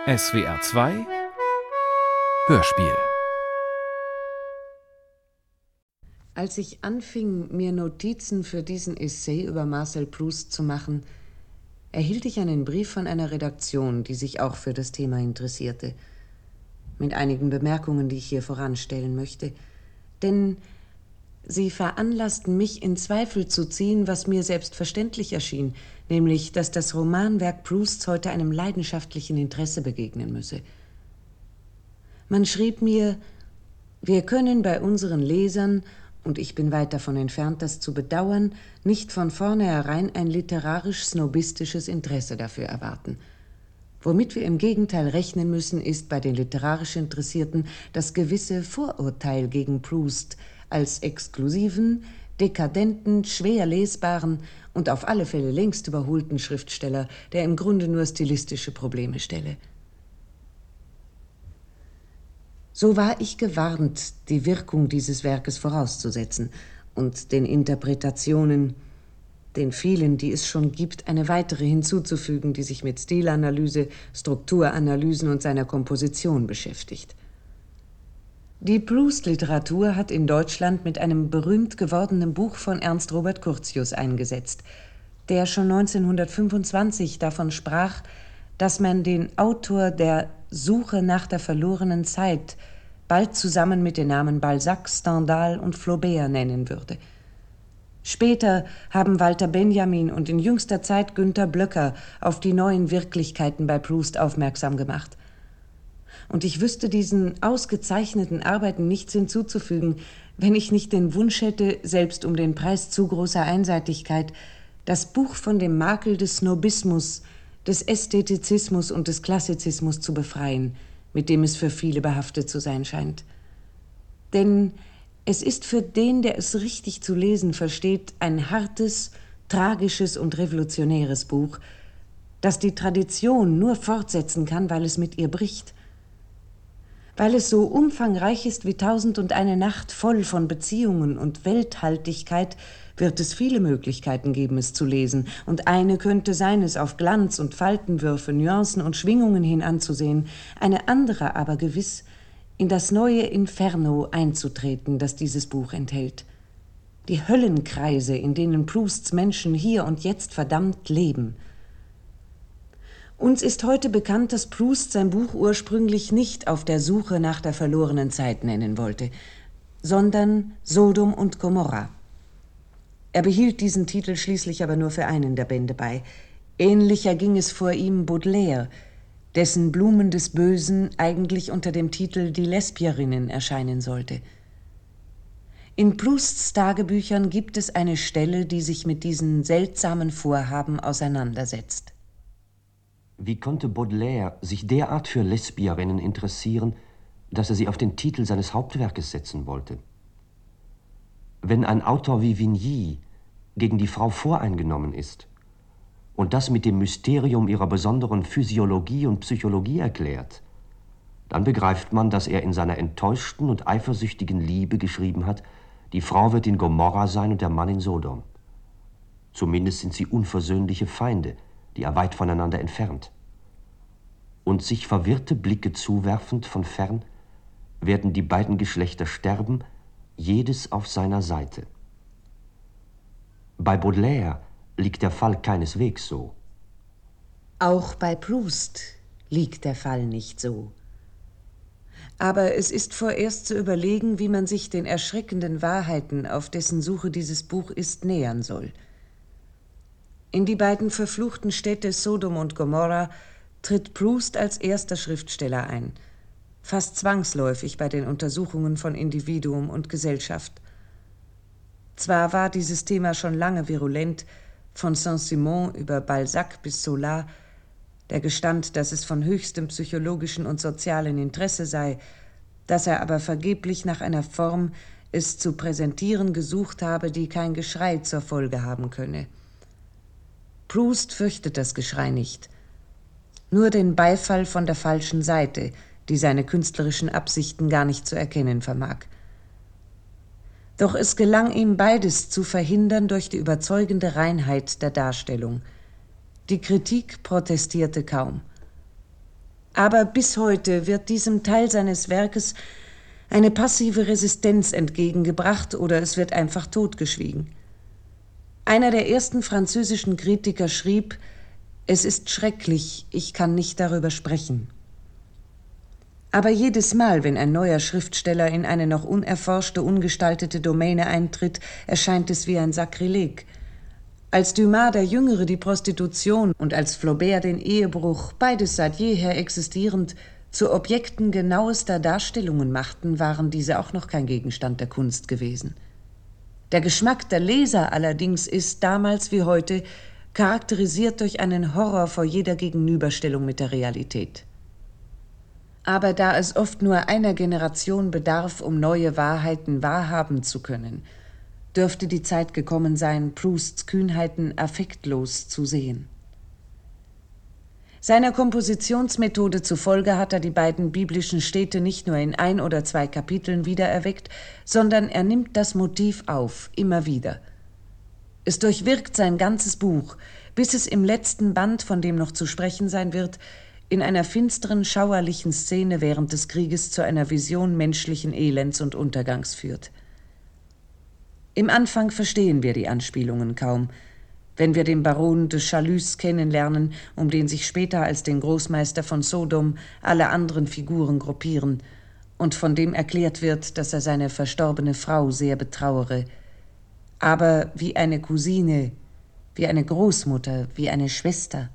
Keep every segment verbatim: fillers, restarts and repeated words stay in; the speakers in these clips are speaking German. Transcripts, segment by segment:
S W R zwei Hörspiel. Als ich anfing, mir Notizen für diesen Essay über Marcel Proust zu machen, erhielt ich einen Brief von einer Redaktion, die sich auch für das Thema interessierte. Mit einigen Bemerkungen, die ich hier voranstellen möchte. Denn sie veranlassten mich, in Zweifel zu ziehen, was mir selbstverständlich erschien, nämlich, dass das Romanwerk Prousts heute einem leidenschaftlichen Interesse begegnen müsse. Man schrieb mir, wir können bei unseren Lesern, und ich bin weit davon entfernt, das zu bedauern, nicht von vornherein ein literarisch-snobistisches Interesse dafür erwarten. Womit wir im Gegenteil rechnen müssen, ist bei den literarisch Interessierten das gewisse Vorurteil gegen Proust als exklusiven, dekadenten, schwer lesbaren und auf alle Fälle längst überholten Schriftsteller, der im Grunde nur stilistische Probleme stelle. So war ich gewarnt, die Wirkung dieses Werkes vorauszusetzen und den Interpretationen, den vielen, die es schon gibt, eine weitere hinzuzufügen, die sich mit Stilanalyse, Strukturanalysen und seiner Komposition beschäftigt. Die Proust-Literatur hat in Deutschland mit einem berühmt gewordenen Buch von Ernst Robert Curtius eingesetzt, der schon neunzehnhundertfünfundzwanzig davon sprach, dass man den Autor der Suche nach der verlorenen Zeit bald zusammen mit den Namen Balzac, Stendhal und Flaubert nennen würde. Später haben Walter Benjamin und in jüngster Zeit Günter Blöcker auf die neuen Wirklichkeiten bei Proust aufmerksam gemacht. Und ich wüsste diesen ausgezeichneten Arbeiten nichts hinzuzufügen, wenn ich nicht den Wunsch hätte, selbst um den Preis zu großer Einseitigkeit, das Buch von dem Makel des Snobismus, des Ästhetizismus und des Klassizismus zu befreien, mit dem es für viele behaftet zu sein scheint. Denn es ist für den, der es richtig zu lesen versteht, ein hartes, tragisches und revolutionäres Buch, das die Tradition nur fortsetzen kann, weil es mit ihr bricht. Weil es so umfangreich ist wie Tausend und eine Nacht, voll von Beziehungen und Welthaltigkeit, wird es viele Möglichkeiten geben, es zu lesen. Und eine könnte sein, es auf Glanz und Faltenwürfe, Nuancen und Schwingungen hin anzusehen, eine andere aber gewiss, in das neue Inferno einzutreten, das dieses Buch enthält. Die Höllenkreise, in denen Prousts Menschen hier und jetzt verdammt leben. Uns ist heute bekannt, dass Proust sein Buch ursprünglich nicht auf der Suche nach der verlorenen Zeit nennen wollte, sondern Sodom und Gomorra. Er behielt diesen Titel schließlich aber nur für einen der Bände bei. Ähnlicher ging es vor ihm Baudelaire, dessen Blumen des Bösen eigentlich unter dem Titel Die Lesbierinnen erscheinen sollte. In Prousts Tagebüchern gibt es eine Stelle, die sich mit diesen seltsamen Vorhaben auseinandersetzt. Wie konnte Baudelaire sich derart für Lesbierinnen interessieren, dass er sie auf den Titel seines Hauptwerkes setzen wollte? Wenn ein Autor wie Vigny gegen die Frau voreingenommen ist und das mit dem Mysterium ihrer besonderen Physiologie und Psychologie erklärt, dann begreift man, dass er in seiner enttäuschten und eifersüchtigen Liebe geschrieben hat, die Frau wird in Gomorra sein und der Mann in Sodom. Zumindest sind sie unversöhnliche Feinde, die er weit voneinander entfernt. Und sich verwirrte Blicke zuwerfend von fern, werden die beiden Geschlechter sterben, jedes auf seiner Seite. Bei Baudelaire liegt der Fall keineswegs so. Auch bei Proust liegt der Fall nicht so. Aber es ist vorerst zu überlegen, wie man sich den erschreckenden Wahrheiten, auf dessen Suche dieses Buch ist, nähern soll. In die beiden verfluchten Städte Sodom und Gomorra tritt Proust als erster Schriftsteller ein, fast zwangsläufig bei den Untersuchungen von Individuum und Gesellschaft. Zwar war dieses Thema schon lange virulent, von Saint-Simon über Balzac bis Zola, der gestand, dass es von höchstem psychologischen und sozialen Interesse sei, dass er aber vergeblich nach einer Form es zu präsentieren gesucht habe, die kein Geschrei zur Folge haben könne. Proust fürchtet das Geschrei nicht, nur den Beifall von der falschen Seite, die seine künstlerischen Absichten gar nicht zu erkennen vermag. Doch es gelang ihm beides zu verhindern durch die überzeugende Reinheit der Darstellung. Die Kritik protestierte kaum. Aber bis heute wird diesem Teil seines Werkes eine passive Resistenz entgegengebracht oder es wird einfach totgeschwiegen. Einer der ersten französischen Kritiker schrieb: Es ist schrecklich, ich kann nicht darüber sprechen. Aber jedes Mal, wenn ein neuer Schriftsteller in eine noch unerforschte, ungestaltete Domäne eintritt, erscheint es wie ein Sakrileg. Als Dumas der Jüngere die Prostitution und als Flaubert den Ehebruch, beides seit jeher existierend, zu Objekten genauester Darstellungen machten, waren diese auch noch kein Gegenstand der Kunst gewesen. Der Geschmack der Leser allerdings ist damals wie heute charakterisiert durch einen Horror vor jeder Gegenüberstellung mit der Realität. Aber da es oft nur einer Generation bedarf, um neue Wahrheiten wahrhaben zu können, dürfte die Zeit gekommen sein, Prousts Kühnheiten affektlos zu sehen. Seiner Kompositionsmethode zufolge hat er die beiden biblischen Städte nicht nur in ein oder zwei Kapiteln wiedererweckt, sondern er nimmt das Motiv auf, immer wieder. Es durchwirkt sein ganzes Buch, bis es im letzten Band, von dem noch zu sprechen sein wird, in einer finsteren, schauerlichen Szene während des Krieges zu einer Vision menschlichen Elends und Untergangs führt. Im Anfang verstehen wir die Anspielungen kaum, wenn wir den Baron de Chalus kennenlernen, um den sich später als den Großmeister von Sodom alle anderen Figuren gruppieren und von dem erklärt wird, dass er seine verstorbene Frau sehr betrauere, aber wie eine Cousine, wie eine Großmutter, wie eine Schwester.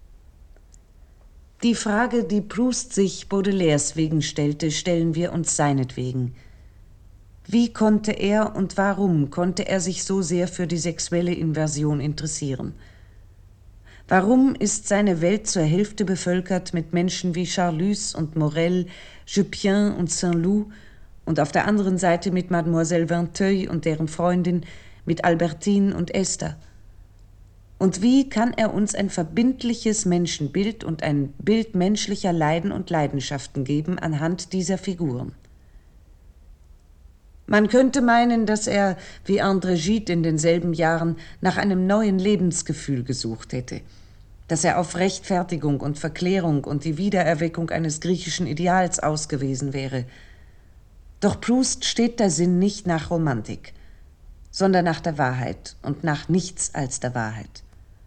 Die Frage, die Proust sich Baudelaires wegen stellte, stellen wir uns seinetwegen. Wie konnte er und warum konnte er sich so sehr für die sexuelle Inversion interessieren? Warum ist seine Welt zur Hälfte bevölkert mit Menschen wie Charlus und Morel, Jupien und Saint-Loup und auf der anderen Seite mit Mademoiselle Vinteuil und deren Freundin, mit Albertine und Esther? Und wie kann er uns ein verbindliches Menschenbild und ein Bild menschlicher Leiden und Leidenschaften geben anhand dieser Figuren? Man könnte meinen, dass er, wie André Gide in denselben Jahren, nach einem neuen Lebensgefühl gesucht hätte, dass er auf Rechtfertigung und Verklärung und die Wiedererweckung eines griechischen Ideals ausgewiesen wäre. Doch Proust steht der Sinn nicht nach Romantik, sondern nach der Wahrheit und nach nichts als der Wahrheit.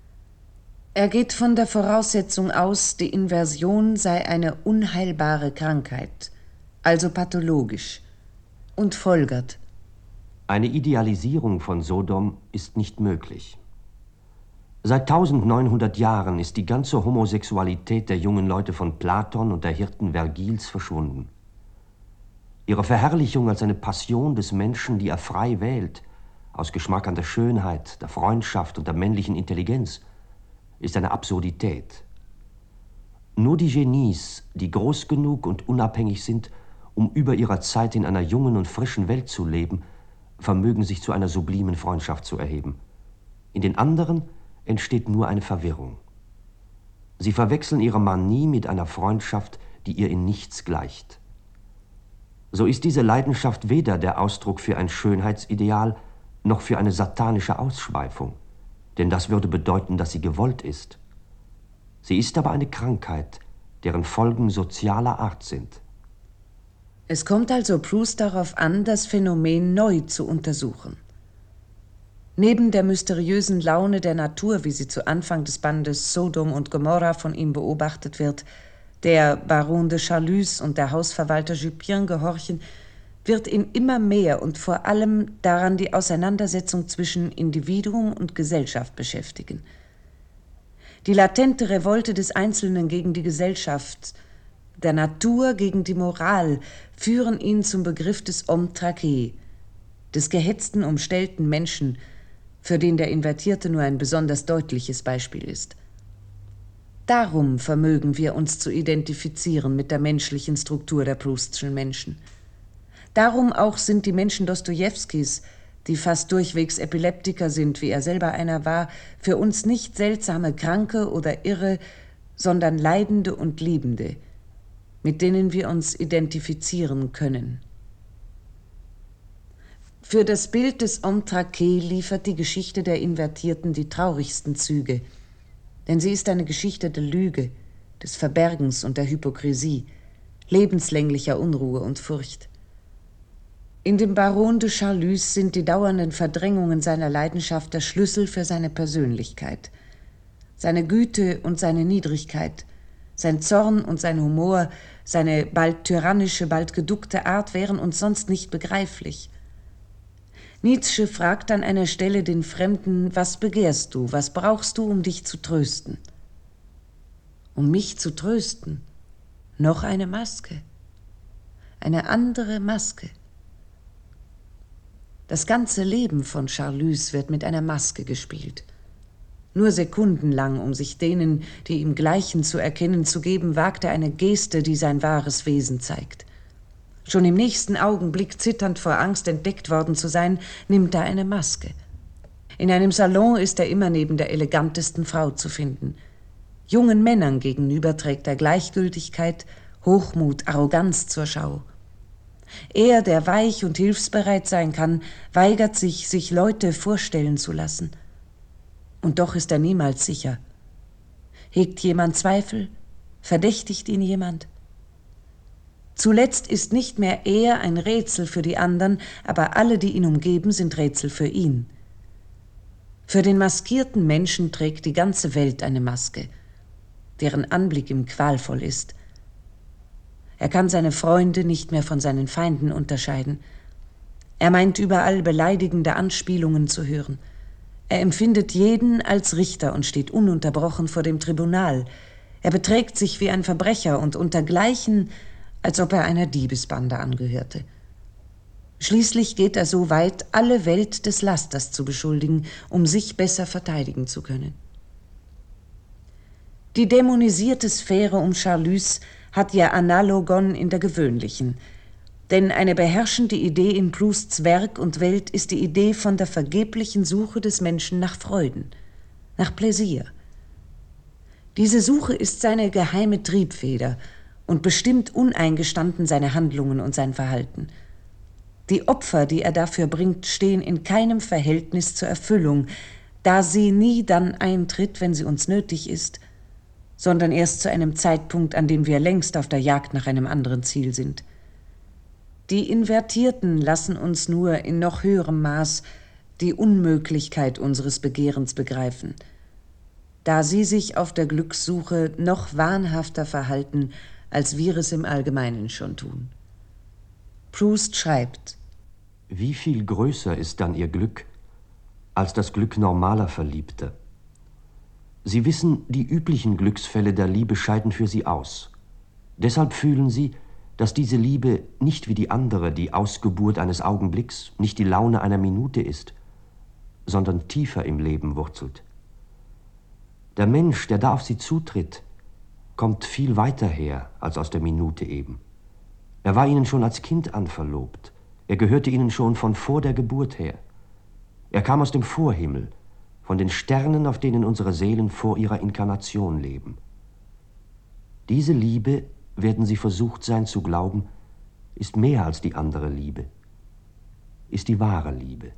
Er geht von der Voraussetzung aus, die Inversion sei eine unheilbare Krankheit, also pathologisch, und folgert: Eine Idealisierung von Sodom ist nicht möglich. Seit neunzehnhundert Jahren ist die ganze Homosexualität der jungen Leute von Platon und der Hirten Vergils verschwunden. Ihre Verherrlichung als eine Passion des Menschen, die er frei wählt, aus Geschmack an der Schönheit, der Freundschaft und der männlichen Intelligenz, ist eine Absurdität. Nur die Genies, die groß genug und unabhängig sind, um über ihrer Zeit in einer jungen und frischen Welt zu leben, vermögen sich zu einer sublimen Freundschaft zu erheben. In den anderen entsteht nur eine Verwirrung. Sie verwechseln ihre Manie mit einer Freundschaft, die ihr in nichts gleicht. So ist diese Leidenschaft weder der Ausdruck für ein Schönheitsideal, noch für eine satanische Ausschweifung, denn das würde bedeuten, dass sie gewollt ist. Sie ist aber eine Krankheit, deren Folgen sozialer Art sind. Es kommt also Proust darauf an, das Phänomen neu zu untersuchen. Neben der mysteriösen Laune der Natur, wie sie zu Anfang des Bandes Sodom und Gomorra von ihm beobachtet wird, der Baron de Chalus und der Hausverwalter Jupien gehorchen, wird ihn immer mehr und vor allem daran die Auseinandersetzung zwischen Individuum und Gesellschaft beschäftigen. Die latente Revolte des Einzelnen gegen die Gesellschaft, der Natur gegen die Moral, führen ihn zum Begriff des Homme traqué, des gehetzten, umstellten Menschen, für den der Invertierte nur ein besonders deutliches Beispiel ist. Darum vermögen wir uns zu identifizieren mit der menschlichen Struktur der Proustschen Menschen. Darum auch sind die Menschen Dostojewskis, die fast durchwegs Epileptiker sind, wie er selber einer war, für uns nicht seltsame Kranke oder Irre, sondern Leidende und Liebende, mit denen wir uns identifizieren können. Für das Bild des Homme traqué liefert die Geschichte der Invertierten die traurigsten Züge, denn sie ist eine Geschichte der Lüge, des Verbergens und der Hypokrisie, lebenslänglicher Unruhe und Furcht. In dem Baron de Charlus sind die dauernden Verdrängungen seiner Leidenschaft der Schlüssel für seine Persönlichkeit. Seine Güte und seine Niedrigkeit, sein Zorn und sein Humor, seine bald tyrannische, bald geduckte Art wären uns sonst nicht begreiflich. Nietzsche fragt an einer Stelle den Fremden: Was begehrst du, was brauchst du, um dich zu trösten? Um mich zu trösten? Noch eine Maske. Eine andere Maske. Das ganze Leben von Charlus wird mit einer Maske gespielt. Nur sekundenlang, um sich denen, die ihm gleichen, zu erkennen zu geben, wagt er eine Geste, die sein wahres Wesen zeigt. Schon im nächsten Augenblick, zitternd vor Angst, entdeckt worden zu sein, nimmt er eine Maske. In einem Salon ist er immer neben der elegantesten Frau zu finden. Jungen Männern gegenüber trägt er Gleichgültigkeit, Hochmut, Arroganz zur Schau. Er, der weich und hilfsbereit sein kann, weigert sich, sich Leute vorstellen zu lassen. Und doch ist er niemals sicher. Hegt jemand Zweifel? Verdächtigt ihn jemand? Zuletzt ist nicht mehr er ein Rätsel für die anderen, aber alle, die ihn umgeben, sind Rätsel für ihn. Für den maskierten Menschen trägt die ganze Welt eine Maske, deren Anblick ihm qualvoll ist. Er kann seine Freunde nicht mehr von seinen Feinden unterscheiden. Er meint überall beleidigende Anspielungen zu hören. Er empfindet jeden als Richter und steht ununterbrochen vor dem Tribunal. Er beträgt sich wie ein Verbrecher und untergleichen, als ob er einer Diebesbande angehörte. Schließlich geht er so weit, alle Welt des Lasters zu beschuldigen, um sich besser verteidigen zu können. Die dämonisierte Sphäre um Charlus hat ihr Analogon in der gewöhnlichen. Denn eine beherrschende Idee in Prousts Werk und Welt ist die Idee von der vergeblichen Suche des Menschen nach Freuden, nach Pläsier. Diese Suche ist seine geheime Triebfeder und bestimmt uneingestanden seine Handlungen und sein Verhalten. Die Opfer, die er dafür bringt, stehen in keinem Verhältnis zur Erfüllung, da sie nie dann eintritt, wenn sie uns nötig ist, sondern erst zu einem Zeitpunkt, an dem wir längst auf der Jagd nach einem anderen Ziel sind. Die Invertierten lassen uns nur in noch höherem Maß die Unmöglichkeit unseres Begehrens begreifen, da sie sich auf der Glückssuche noch wahnhafter verhalten, als wir es im Allgemeinen schon tun. Proust schreibt: Wie viel größer ist dann ihr Glück als das Glück normaler Verliebter? Sie wissen, die üblichen Glücksfälle der Liebe scheiden für sie aus. Deshalb fühlen sie, dass diese Liebe nicht wie die andere die Ausgeburt eines Augenblicks, nicht die Laune einer Minute ist, sondern tiefer im Leben wurzelt. Der Mensch, der da auf sie zutritt, kommt viel weiter her als aus der Minute eben. Er war ihnen schon als Kind an verlobt. Er gehörte ihnen schon von vor der Geburt her. Er kam aus dem Vorhimmel, von den Sternen, auf denen unsere Seelen vor ihrer Inkarnation leben. Diese Liebe, werden sie versucht sein zu glauben, ist mehr als die andere Liebe, ist die wahre Liebe.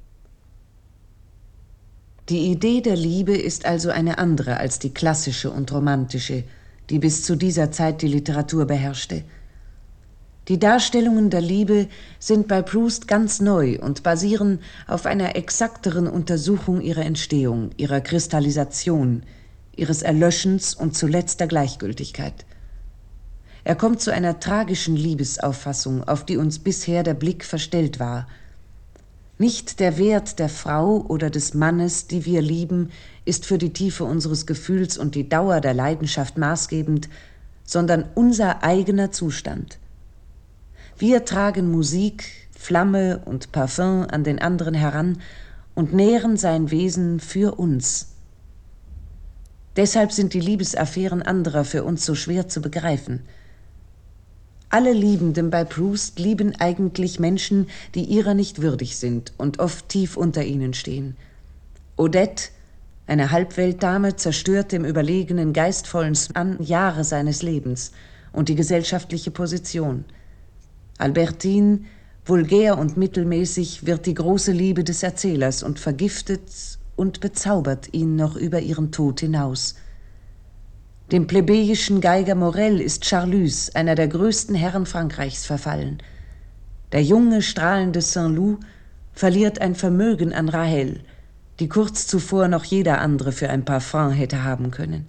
Die Idee der Liebe ist also eine andere als die klassische und romantische, die bis zu dieser Zeit die Literatur beherrschte. Die Darstellungen der Liebe sind bei Proust ganz neu und basieren auf einer exakteren Untersuchung ihrer Entstehung, ihrer Kristallisation, ihres Erlöschens und zuletzt der Gleichgültigkeit. Er kommt zu einer tragischen Liebesauffassung, auf die uns bisher der Blick verstellt war. Nicht der Wert der Frau oder des Mannes, die wir lieben, ist für die Tiefe unseres Gefühls und die Dauer der Leidenschaft maßgebend, sondern unser eigener Zustand. Wir tragen Musik, Flamme und Parfum an den anderen heran und nähren sein Wesen für uns. Deshalb sind die Liebesaffären anderer für uns so schwer zu begreifen. Alle Liebenden bei Proust lieben eigentlich Menschen, die ihrer nicht würdig sind und oft tief unter ihnen stehen. Odette, eine Halbweltdame, zerstört dem überlegenen, geistvollen Mann Jahre seines Lebens und die gesellschaftliche Position. Albertine, vulgär und mittelmäßig, wird die große Liebe des Erzählers und vergiftet und bezaubert ihn noch über ihren Tod hinaus. Dem plebejischen Geiger Morel ist Charlus, einer der größten Herren Frankreichs, verfallen. Der junge, strahlende Saint-Loup verliert ein Vermögen an Rahel, die kurz zuvor noch jeder andere für ein paar Francs hätte haben können.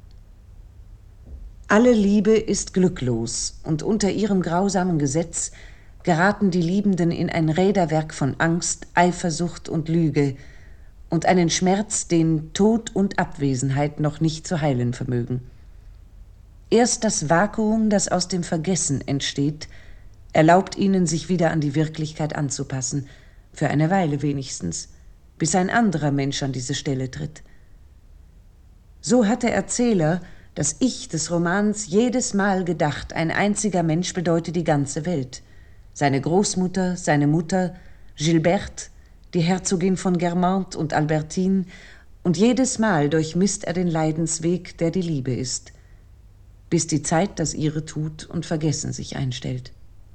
Alle Liebe ist glücklos, und unter ihrem grausamen Gesetz geraten die Liebenden in ein Räderwerk von Angst, Eifersucht und Lüge und einen Schmerz, den Tod und Abwesenheit noch nicht zu heilen vermögen. Erst das Vakuum, das aus dem Vergessen entsteht, erlaubt ihnen, sich wieder an die Wirklichkeit anzupassen, für eine Weile wenigstens, bis ein anderer Mensch an diese Stelle tritt. So hat der Erzähler, das Ich des Romans, jedes Mal gedacht, ein einziger Mensch bedeute die ganze Welt. Seine Großmutter, seine Mutter, Gilberte, die Herzogin von Guermantes und Albertine, und jedes Mal durchmisst er den Leidensweg, der die Liebe ist, bis die Zeit das ihre tut und Vergessen sich einstellt.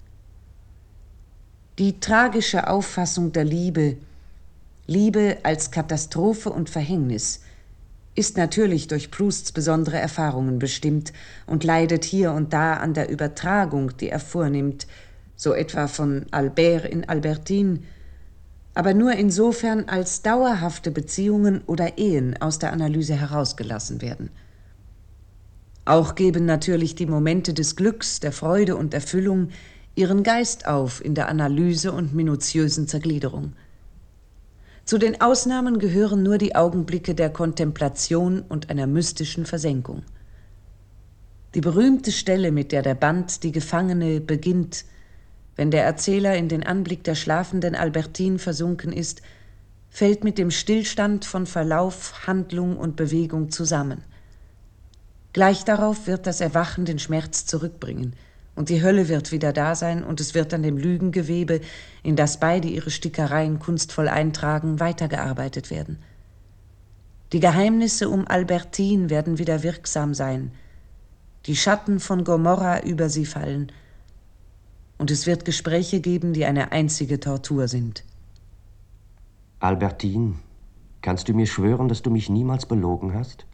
Die tragische Auffassung der Liebe, Liebe als Katastrophe und Verhängnis, ist natürlich durch Prousts besondere Erfahrungen bestimmt und leidet hier und da an der Übertragung, die er vornimmt, so etwa von Albert in Albertine, aber nur insofern, als dauerhafte Beziehungen oder Ehen aus der Analyse herausgelassen werden. Auch geben natürlich die Momente des Glücks, der Freude und Erfüllung ihren Geist auf in der Analyse und minutiösen Zergliederung. Zu den Ausnahmen gehören nur die Augenblicke der Kontemplation und einer mystischen Versenkung. Die berühmte Stelle, mit der der Band Die Gefangene beginnt, wenn der Erzähler in den Anblick der schlafenden Albertine versunken ist, fällt mit dem Stillstand von Verlauf, Handlung und Bewegung zusammen. Gleich darauf wird das Erwachen den Schmerz zurückbringen, und die Hölle wird wieder da sein, und es wird an dem Lügengewebe, in das beide ihre Stickereien kunstvoll eintragen, weitergearbeitet werden. Die Geheimnisse um Albertine werden wieder wirksam sein, die Schatten von Gomorra über sie fallen, und es wird Gespräche geben, die eine einzige Tortur sind. Albertine, kannst du mir schwören, dass du mich niemals belogen hast?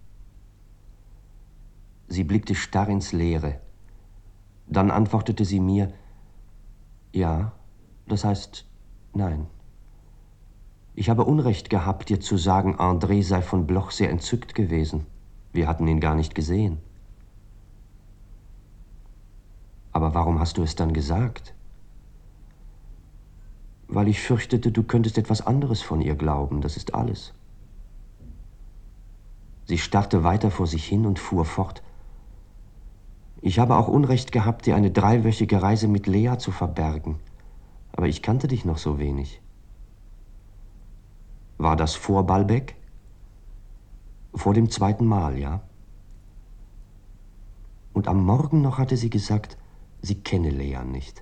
Sie blickte starr ins Leere. Dann antwortete sie mir, ja, das heißt, nein. Ich habe Unrecht gehabt, dir zu sagen, André sei von Bloch sehr entzückt gewesen. Wir hatten ihn gar nicht gesehen. Aber warum hast du es dann gesagt? Weil ich fürchtete, du könntest etwas anderes von ihr glauben, das ist alles. Sie starrte weiter vor sich hin und fuhr fort. Ich habe auch Unrecht gehabt, dir eine dreiwöchige Reise mit Lea zu verbergen, aber ich kannte dich noch so wenig. War das vor Balbec? Vor dem zweiten Mal, ja. Und am Morgen noch hatte sie gesagt, sie kenne Lea nicht.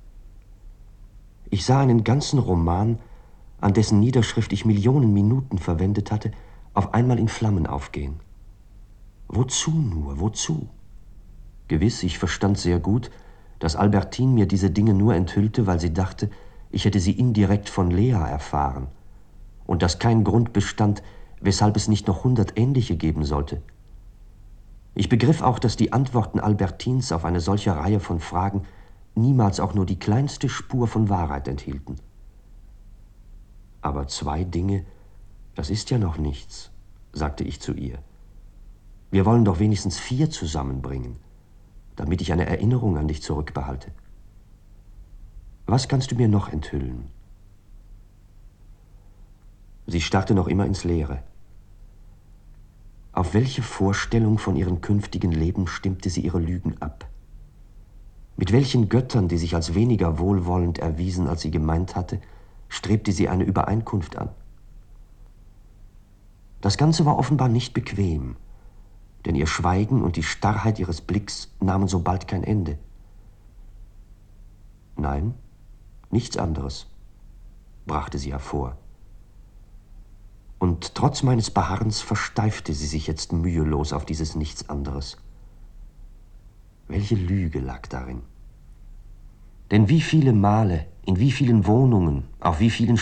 Ich sah einen ganzen Roman, an dessen Niederschrift ich Millionen Minuten verwendet hatte, auf einmal in Flammen aufgehen. Wozu nur, wozu? Gewiss, ich verstand sehr gut, dass Albertine mir diese Dinge nur enthüllte, weil sie dachte, ich hätte sie indirekt von Lea erfahren, und dass kein Grund bestand, weshalb es nicht noch hundert ähnliche geben sollte. Ich begriff auch, dass die Antworten Albertines auf eine solche Reihe von Fragen niemals auch nur die kleinste Spur von Wahrheit enthielten. Aber zwei Dinge, das ist ja noch nichts, sagte ich zu ihr. Wir wollen doch wenigstens vier zusammenbringen, damit ich eine Erinnerung an dich zurückbehalte. Was kannst du mir noch enthüllen? Sie starrte noch immer ins Leere. Auf welche Vorstellung von ihrem künftigen Leben stimmte sie ihre Lügen ab? Mit welchen Göttern, die sich als weniger wohlwollend erwiesen, als sie gemeint hatte, strebte sie eine Übereinkunft an? Das Ganze war offenbar nicht bequem, denn ihr Schweigen und die Starrheit ihres Blicks nahmen so bald kein Ende. Nein, nichts anderes, brachte sie hervor. Und trotz meines Beharrens versteifte sie sich jetzt mühelos auf dieses Nichts anderes. Welche Lüge lag darin? Denn wie viele Male, in wie vielen Wohnungen, auf wie vielen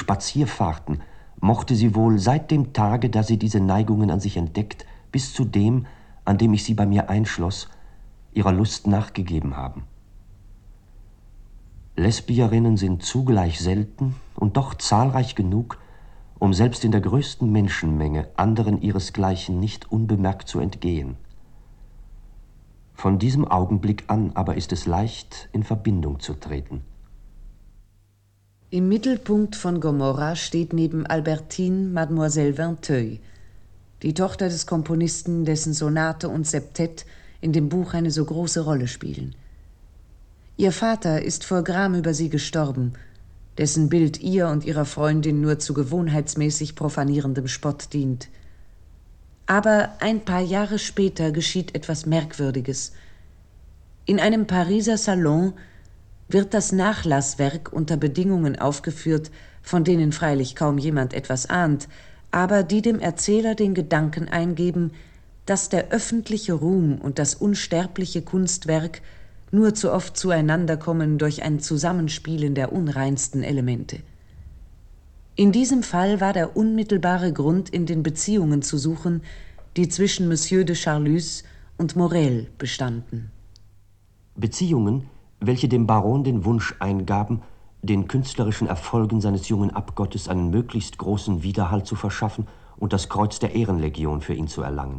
Spazierfahrten mochte sie wohl seit dem Tage, da sie diese Neigungen an sich entdeckt, bis zu dem, an dem ich sie bei mir einschloss, ihrer Lust nachgegeben haben. Lesbierinnen sind zugleich selten und doch zahlreich genug, um selbst in der größten Menschenmenge anderen ihresgleichen nicht unbemerkt zu entgehen. Von diesem Augenblick an aber ist es leicht, in Verbindung zu treten. Im Mittelpunkt von Gomorrha steht neben Albertine Mademoiselle Vinteuil, die Tochter des Komponisten, dessen Sonate und Septett in dem Buch eine so große Rolle spielen. Ihr Vater ist vor Gram über sie gestorben, dessen Bild ihr und ihrer Freundin nur zu gewohnheitsmäßig profanierendem Spott dient. Aber ein paar Jahre später geschieht etwas Merkwürdiges. In einem Pariser Salon wird das Nachlasswerk unter Bedingungen aufgeführt, von denen freilich kaum jemand etwas ahnt, aber die dem Erzähler den Gedanken eingeben, dass der öffentliche Ruhm und das unsterbliche Kunstwerk nur zu oft zueinander kommen durch ein Zusammenspielen der unreinsten Elemente. In diesem Fall war der unmittelbare Grund in den Beziehungen zu suchen, die zwischen Monsieur de Charlus und Morel bestanden. Beziehungen, welche dem Baron den Wunsch eingaben, den künstlerischen Erfolgen seines jungen Abgottes einen möglichst großen Widerhall zu verschaffen und das Kreuz der Ehrenlegion für ihn zu erlangen.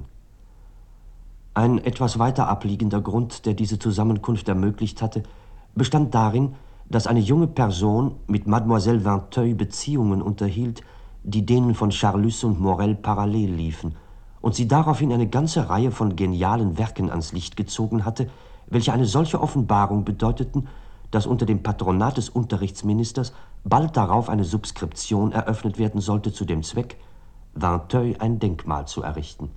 Ein etwas weiter abliegender Grund, der diese Zusammenkunft ermöglicht hatte, bestand darin, dass eine junge Person mit Mademoiselle Vinteuil Beziehungen unterhielt, die denen von Charlus und Morel parallel liefen, und sie daraufhin eine ganze Reihe von genialen Werken ans Licht gezogen hatte, welche eine solche Offenbarung bedeuteten, dass unter dem Patronat des Unterrichtsministers bald darauf eine Subskription eröffnet werden sollte zu dem Zweck, Vinteuil ein Denkmal zu errichten.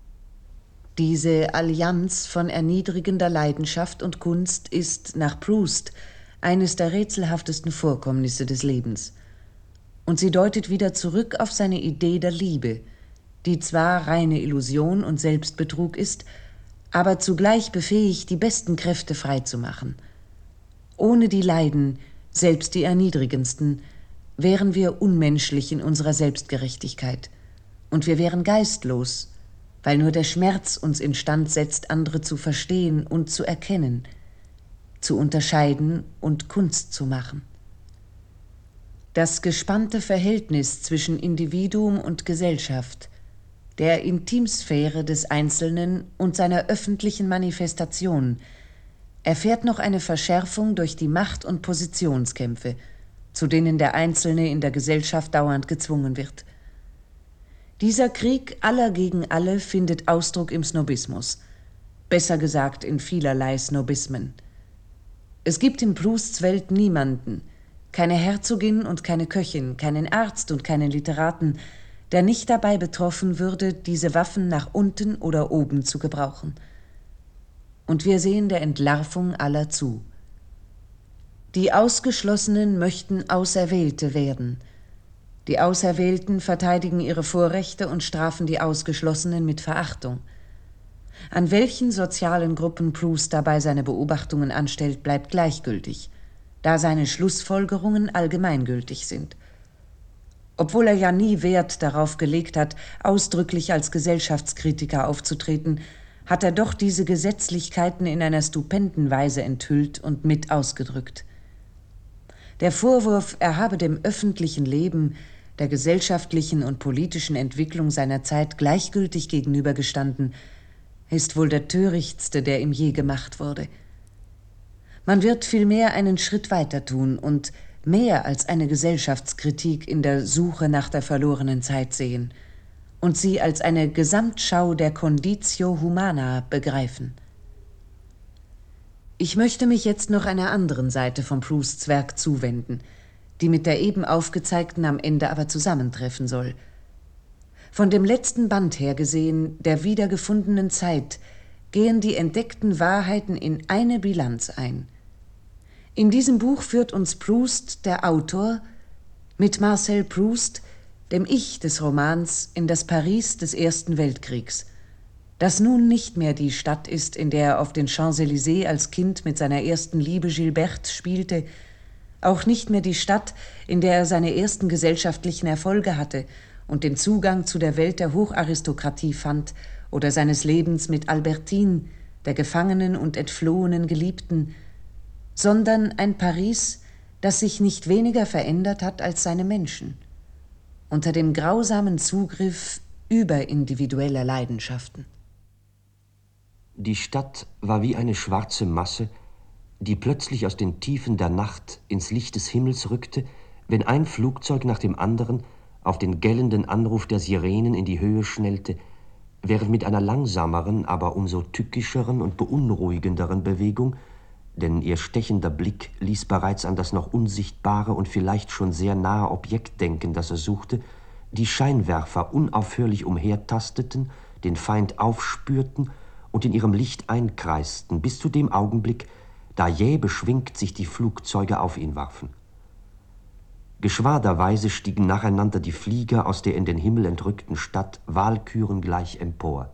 Diese Allianz von erniedrigender Leidenschaft und Kunst ist nach Proust eines der rätselhaftesten Vorkommnisse des Lebens. Und sie deutet wieder zurück auf seine Idee der Liebe, die zwar reine Illusion und Selbstbetrug ist, aber zugleich befähigt, die besten Kräfte freizumachen. Ohne die Leiden, selbst die erniedrigendsten, wären wir unmenschlich in unserer Selbstgerechtigkeit. Und wir wären geistlos, weil nur der Schmerz uns instand setzt, andere zu verstehen und zu erkennen, zu unterscheiden und Kunst zu machen. Das gespannte Verhältnis zwischen Individuum und Gesellschaft, der Intimsphäre des Einzelnen und seiner öffentlichen Manifestation erfährt noch eine Verschärfung durch die Macht- und Positionskämpfe, zu denen der Einzelne in der Gesellschaft dauernd gezwungen wird. Dieser Krieg aller gegen alle findet Ausdruck im Snobismus, besser gesagt in vielerlei Snobismen. Es gibt in Prousts Welt niemanden, keine Herzogin und keine Köchin, keinen Arzt und keinen Literaten, der nicht dabei betroffen würde, diese Waffen nach unten oder oben zu gebrauchen. Und wir sehen der Entlarvung aller zu. Die Ausgeschlossenen möchten Auserwählte werden. Die Auserwählten verteidigen ihre Vorrechte und strafen die Ausgeschlossenen mit Verachtung. An welchen sozialen Gruppen Proust dabei seine Beobachtungen anstellt, bleibt gleichgültig, da seine Schlussfolgerungen allgemeingültig sind. Obwohl er ja nie Wert darauf gelegt hat, ausdrücklich als Gesellschaftskritiker aufzutreten, hat er doch diese Gesetzlichkeiten in einer stupenden Weise enthüllt und mit ausgedrückt. Der Vorwurf, er habe dem öffentlichen Leben, der gesellschaftlichen und politischen Entwicklung seiner Zeit gleichgültig gegenübergestanden, ist wohl der törichtste, der ihm je gemacht wurde. Man wird vielmehr einen Schritt weiter tun und mehr als eine Gesellschaftskritik in der Suche nach der verlorenen Zeit sehen und sie als eine Gesamtschau der Conditio Humana begreifen. Ich möchte mich jetzt noch einer anderen Seite von Prousts Werk zuwenden, die mit der eben aufgezeigten am Ende aber zusammentreffen soll. Von dem letzten Band her gesehen, der wiedergefundenen Zeit, gehen die entdeckten Wahrheiten in eine Bilanz ein. In diesem Buch führt uns Proust, der Autor, mit Marcel Proust, dem Ich des Romans, in das Paris des Ersten Weltkriegs, das nun nicht mehr die Stadt ist, in der er auf den Champs-Élysées als Kind mit seiner ersten Liebe Gilberte spielte, auch nicht mehr die Stadt, in der er seine ersten gesellschaftlichen Erfolge hatte und den Zugang zu der Welt der Hocharistokratie fand oder seines Lebens mit Albertine, der gefangenen und entflohenen Geliebten, sondern ein Paris, das sich nicht weniger verändert hat als seine Menschen, unter dem grausamen Zugriff überindividueller Leidenschaften. Die Stadt war wie eine schwarze Masse, die plötzlich aus den Tiefen der Nacht ins Licht des Himmels rückte, wenn ein Flugzeug nach dem anderen auf den gellenden Anruf der Sirenen in die Höhe schnellte, während mit einer langsameren, aber umso tückischeren und beunruhigenderen Bewegung, denn ihr stechender Blick ließ bereits an das noch unsichtbare und vielleicht schon sehr nahe Objekt denken, das er suchte, die Scheinwerfer unaufhörlich umhertasteten, den Feind aufspürten und in ihrem Licht einkreisten, bis zu dem Augenblick, da jäh beschwingt sich die Flugzeuge auf ihn warfen. Geschwaderweise stiegen nacheinander die Flieger aus der in den Himmel entrückten Stadt walkürengleich empor.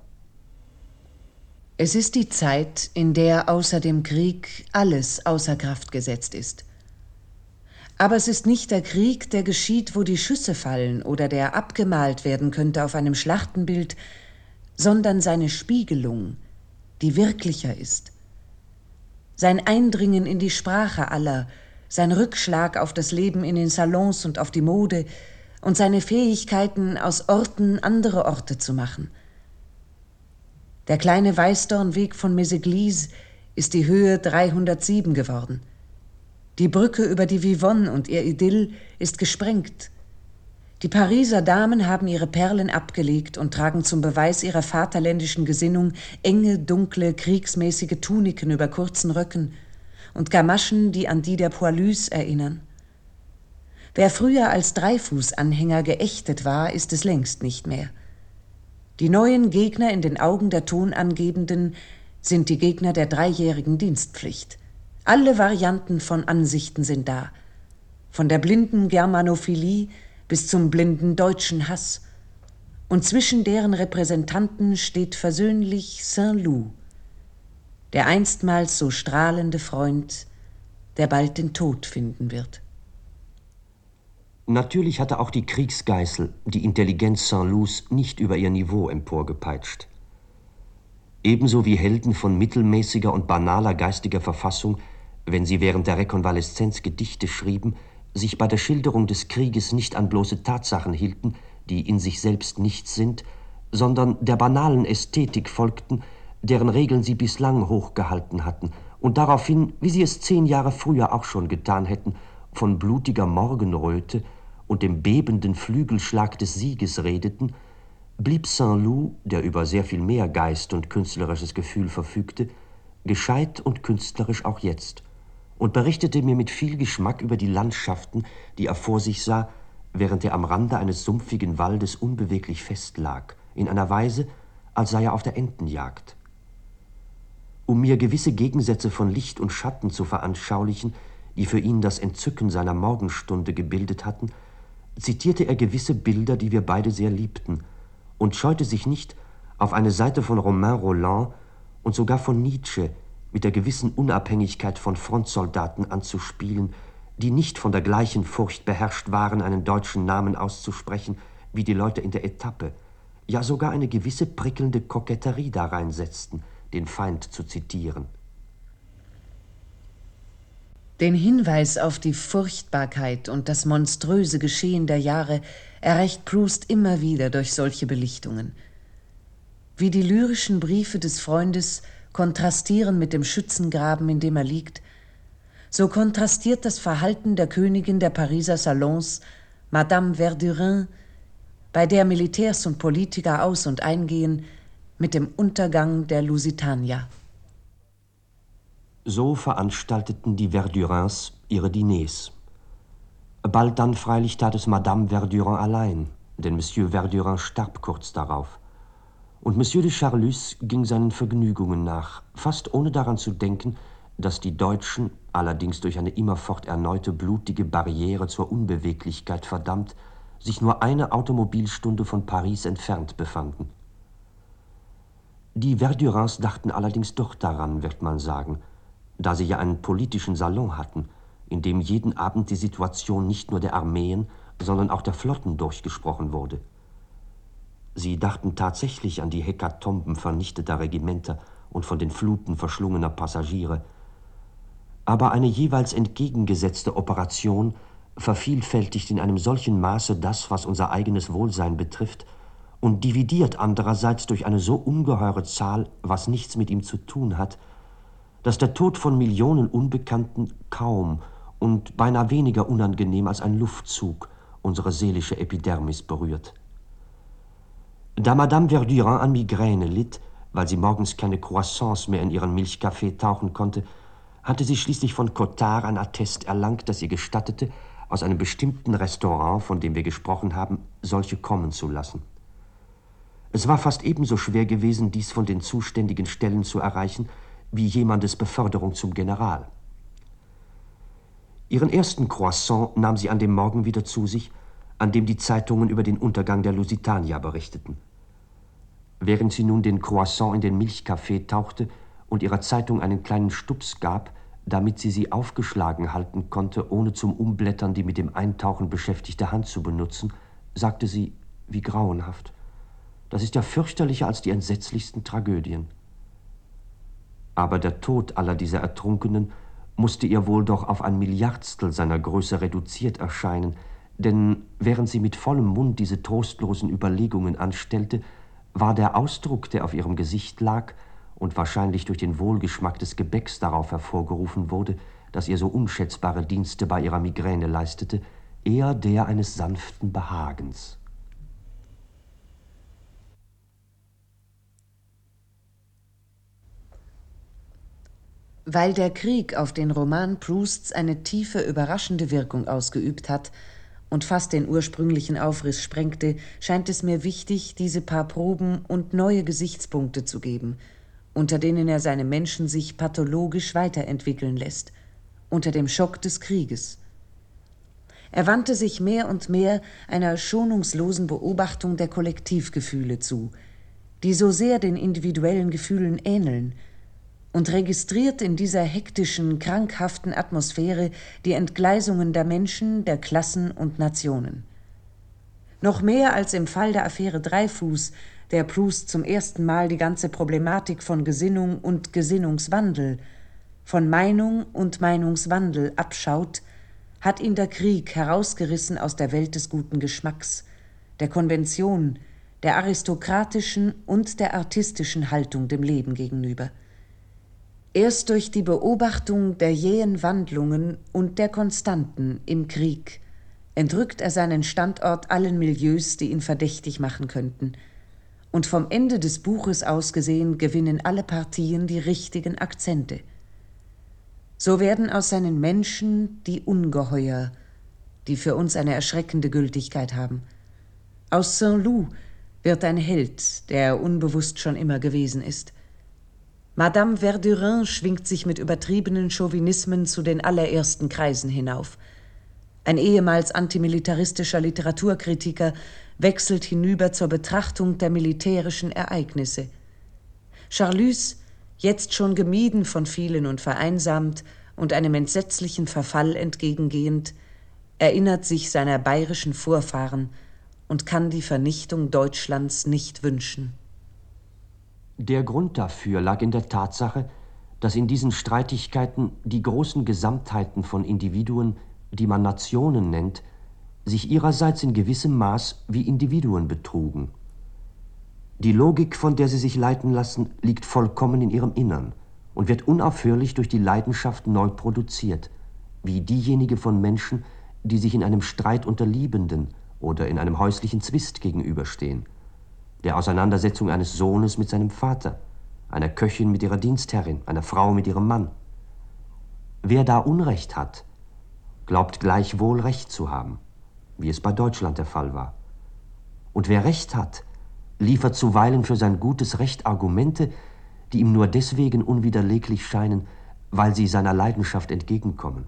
Es ist die Zeit, in der außer dem Krieg alles außer Kraft gesetzt ist. Aber es ist nicht der Krieg, der geschieht, wo die Schüsse fallen oder der abgemalt werden könnte auf einem Schlachtenbild, sondern seine Spiegelung, die wirklicher ist. Sein Eindringen in die Sprache aller, sein Rückschlag auf das Leben in den Salons und auf die Mode und seine Fähigkeiten, aus Orten andere Orte zu machen. Der kleine Weißdornweg von Méséglise ist die Höhe dreihundertsieben geworden. Die Brücke über die Vivonne und ihr Idyll ist gesprengt. Die Pariser Damen haben ihre Perlen abgelegt und tragen zum Beweis ihrer vaterländischen Gesinnung enge, dunkle, kriegsmäßige Tuniken über kurzen Röcken und Gamaschen, die an die der Poilus erinnern. Wer früher als Dreifußanhänger geächtet war, ist es längst nicht mehr. Die neuen Gegner in den Augen der Tonangebenden sind die Gegner der dreijährigen Dienstpflicht. Alle Varianten von Ansichten sind da, von der blinden Germanophilie bis zum blinden deutschen Hass. Und zwischen deren Repräsentanten steht versöhnlich Saint-Loup, der einstmals so strahlende Freund, der bald den Tod finden wird. Natürlich hatte auch die Kriegsgeißel die Intelligenz Saint-Loups nicht über ihr Niveau emporgepeitscht. Ebenso wie Helden von mittelmäßiger und banaler geistiger Verfassung, wenn sie während der Rekonvaleszenz Gedichte schrieben, sich bei der Schilderung des Krieges nicht an bloße Tatsachen hielten, die in sich selbst nichts sind, sondern der banalen Ästhetik folgten, deren Regeln sie bislang hochgehalten hatten, und daraufhin, wie sie es zehn Jahre früher auch schon getan hätten, von blutiger Morgenröte und dem bebenden Flügelschlag des Sieges redeten, blieb Saint-Loup, der über sehr viel mehr Geist und künstlerisches Gefühl verfügte, gescheit und künstlerisch auch jetzt, und berichtete mir mit viel Geschmack über die Landschaften, die er vor sich sah, während er am Rande eines sumpfigen Waldes unbeweglich festlag, in einer Weise, als sei er auf der Entenjagd. Um mir gewisse Gegensätze von Licht und Schatten zu veranschaulichen, die für ihn das Entzücken seiner Morgenstunde gebildet hatten, zitierte er gewisse Bilder, die wir beide sehr liebten, und scheute sich nicht, auf eine Seite von Romain Rolland und sogar von Nietzsche mit der gewissen Unabhängigkeit von Frontsoldaten anzuspielen, die nicht von der gleichen Furcht beherrscht waren, einen deutschen Namen auszusprechen, wie die Leute in der Etappe, ja sogar eine gewisse prickelnde Koketterie darein setzten, den Feind zu zitieren. Den Hinweis auf die Furchtbarkeit und das monströse Geschehen der Jahre erreicht Proust immer wieder durch solche Belichtungen. Wie die lyrischen Briefe des Freundes kontrastieren mit dem Schützengraben, in dem er liegt, so kontrastiert das Verhalten der Königin der Pariser Salons, Madame Verdurin, bei der Militärs und Politiker aus- und eingehen, mit dem Untergang der Lusitania. So veranstalteten die Verdurins ihre Diners. Bald dann freilich tat es Madame Verdurin allein, denn Monsieur Verdurin starb kurz darauf. Und Monsieur de Charlus ging seinen Vergnügungen nach, fast ohne daran zu denken, dass die Deutschen, allerdings durch eine immerfort erneute blutige Barriere zur Unbeweglichkeit verdammt, sich nur eine Automobilstunde von Paris entfernt befanden. Die Verdurins dachten allerdings doch daran, wird man sagen, da sie ja einen politischen Salon hatten, in dem jeden Abend die Situation nicht nur der Armeen, sondern auch der Flotten durchgesprochen wurde. Sie dachten tatsächlich an die Hekatomben vernichteter Regimenter und von den Fluten verschlungener Passagiere. Aber eine jeweils entgegengesetzte Operation vervielfältigt in einem solchen Maße das, was unser eigenes Wohlsein betrifft, und dividiert andererseits durch eine so ungeheure Zahl, was nichts mit ihm zu tun hat, dass der Tod von Millionen Unbekannten kaum und beinahe weniger unangenehm als ein Luftzug unsere seelische Epidermis berührt. Da Madame Verdurin an Migräne litt, weil sie morgens keine Croissants mehr in ihren Milchkaffee tauchen konnte, hatte sie schließlich von Cottard ein Attest erlangt, das ihr gestattete, aus einem bestimmten Restaurant, von dem wir gesprochen haben, solche kommen zu lassen. Es war fast ebenso schwer gewesen, dies von den zuständigen Stellen zu erreichen, wie jemandes Beförderung zum General. Ihren ersten Croissant nahm sie an dem Morgen wieder zu sich, an dem die Zeitungen über den Untergang der Lusitania berichteten. Während sie nun den Croissant in den Milchkaffee tauchte und ihrer Zeitung einen kleinen Stups gab, damit sie sie aufgeschlagen halten konnte, ohne zum Umblättern die mit dem Eintauchen beschäftigte Hand zu benutzen, sagte sie, wie grauenhaft. Das ist ja fürchterlicher als die entsetzlichsten Tragödien. Aber der Tod aller dieser Ertrunkenen musste ihr wohl doch auf ein Milliardstel seiner Größe reduziert erscheinen, denn während sie mit vollem Mund diese trostlosen Überlegungen anstellte, war der Ausdruck, der auf ihrem Gesicht lag und wahrscheinlich durch den Wohlgeschmack des Gebäcks darauf hervorgerufen wurde, das ihr so unschätzbare Dienste bei ihrer Migräne leistete, eher der eines sanften Behagens. Weil der Krieg auf den Roman Prousts eine tiefe, überraschende Wirkung ausgeübt hat und fast den ursprünglichen Aufriss sprengte, scheint es mir wichtig, diese paar Proben und neue Gesichtspunkte zu geben, unter denen er seine Menschen sich pathologisch weiterentwickeln lässt, unter dem Schock des Krieges. Er wandte sich mehr und mehr einer schonungslosen Beobachtung der Kollektivgefühle zu, die so sehr den individuellen Gefühlen ähneln, und registriert in dieser hektischen, krankhaften Atmosphäre die Entgleisungen der Menschen, der Klassen und Nationen. Noch mehr als im Fall der Affäre Dreyfus, der Proust zum ersten Mal die ganze Problematik von Gesinnung und Gesinnungswandel, von Meinung und Meinungswandel abschaut, hat ihn der Krieg herausgerissen aus der Welt des guten Geschmacks, der Konvention, der aristokratischen und der artistischen Haltung dem Leben gegenüber. Erst durch die Beobachtung der jähen Wandlungen und der Konstanten im Krieg entrückt er seinen Standort allen Milieus, die ihn verdächtig machen könnten. Und vom Ende des Buches aus gesehen gewinnen alle Partien die richtigen Akzente. So werden aus seinen Menschen die Ungeheuer, die für uns eine erschreckende Gültigkeit haben. Aus Saint-Loup wird ein Held, der er unbewusst schon immer gewesen ist. Madame Verdurin schwingt sich mit übertriebenen Chauvinismen zu den allerersten Kreisen hinauf. Ein ehemals antimilitaristischer Literaturkritiker wechselt hinüber zur Betrachtung der militärischen Ereignisse. Charlus, jetzt schon gemieden von vielen und vereinsamt und einem entsetzlichen Verfall entgegengehend, erinnert sich seiner bayerischen Vorfahren und kann die Vernichtung Deutschlands nicht wünschen. Der Grund dafür lag in der Tatsache, dass in diesen Streitigkeiten die großen Gesamtheiten von Individuen, die man Nationen nennt, sich ihrerseits in gewissem Maß wie Individuen betrugen. Die Logik, von der sie sich leiten lassen, liegt vollkommen in ihrem Innern und wird unaufhörlich durch die Leidenschaft neu produziert, wie diejenige von Menschen, die sich in einem Streit unter Liebenden oder in einem häuslichen Zwist gegenüberstehen, der Auseinandersetzung eines Sohnes mit seinem Vater, einer Köchin mit ihrer Dienstherrin, einer Frau mit ihrem Mann. Wer da Unrecht hat, glaubt gleichwohl Recht zu haben, wie es bei Deutschland der Fall war. Und wer Recht hat, liefert zuweilen für sein gutes Recht Argumente, die ihm nur deswegen unwiderleglich scheinen, weil sie seiner Leidenschaft entgegenkommen.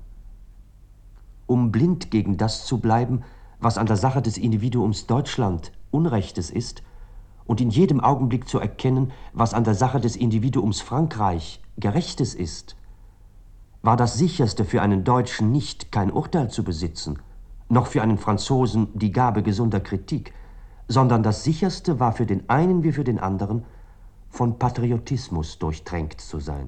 Um blind gegen das zu bleiben, was an der Sache des Individuums Deutschland Unrechtes ist, und in jedem Augenblick zu erkennen, was an der Sache des Individuums Frankreich Gerechtes ist, war das Sicherste für einen Deutschen nicht, kein Urteil zu besitzen, noch für einen Franzosen die Gabe gesunder Kritik, sondern das Sicherste war für den einen wie für den anderen, von Patriotismus durchtränkt zu sein.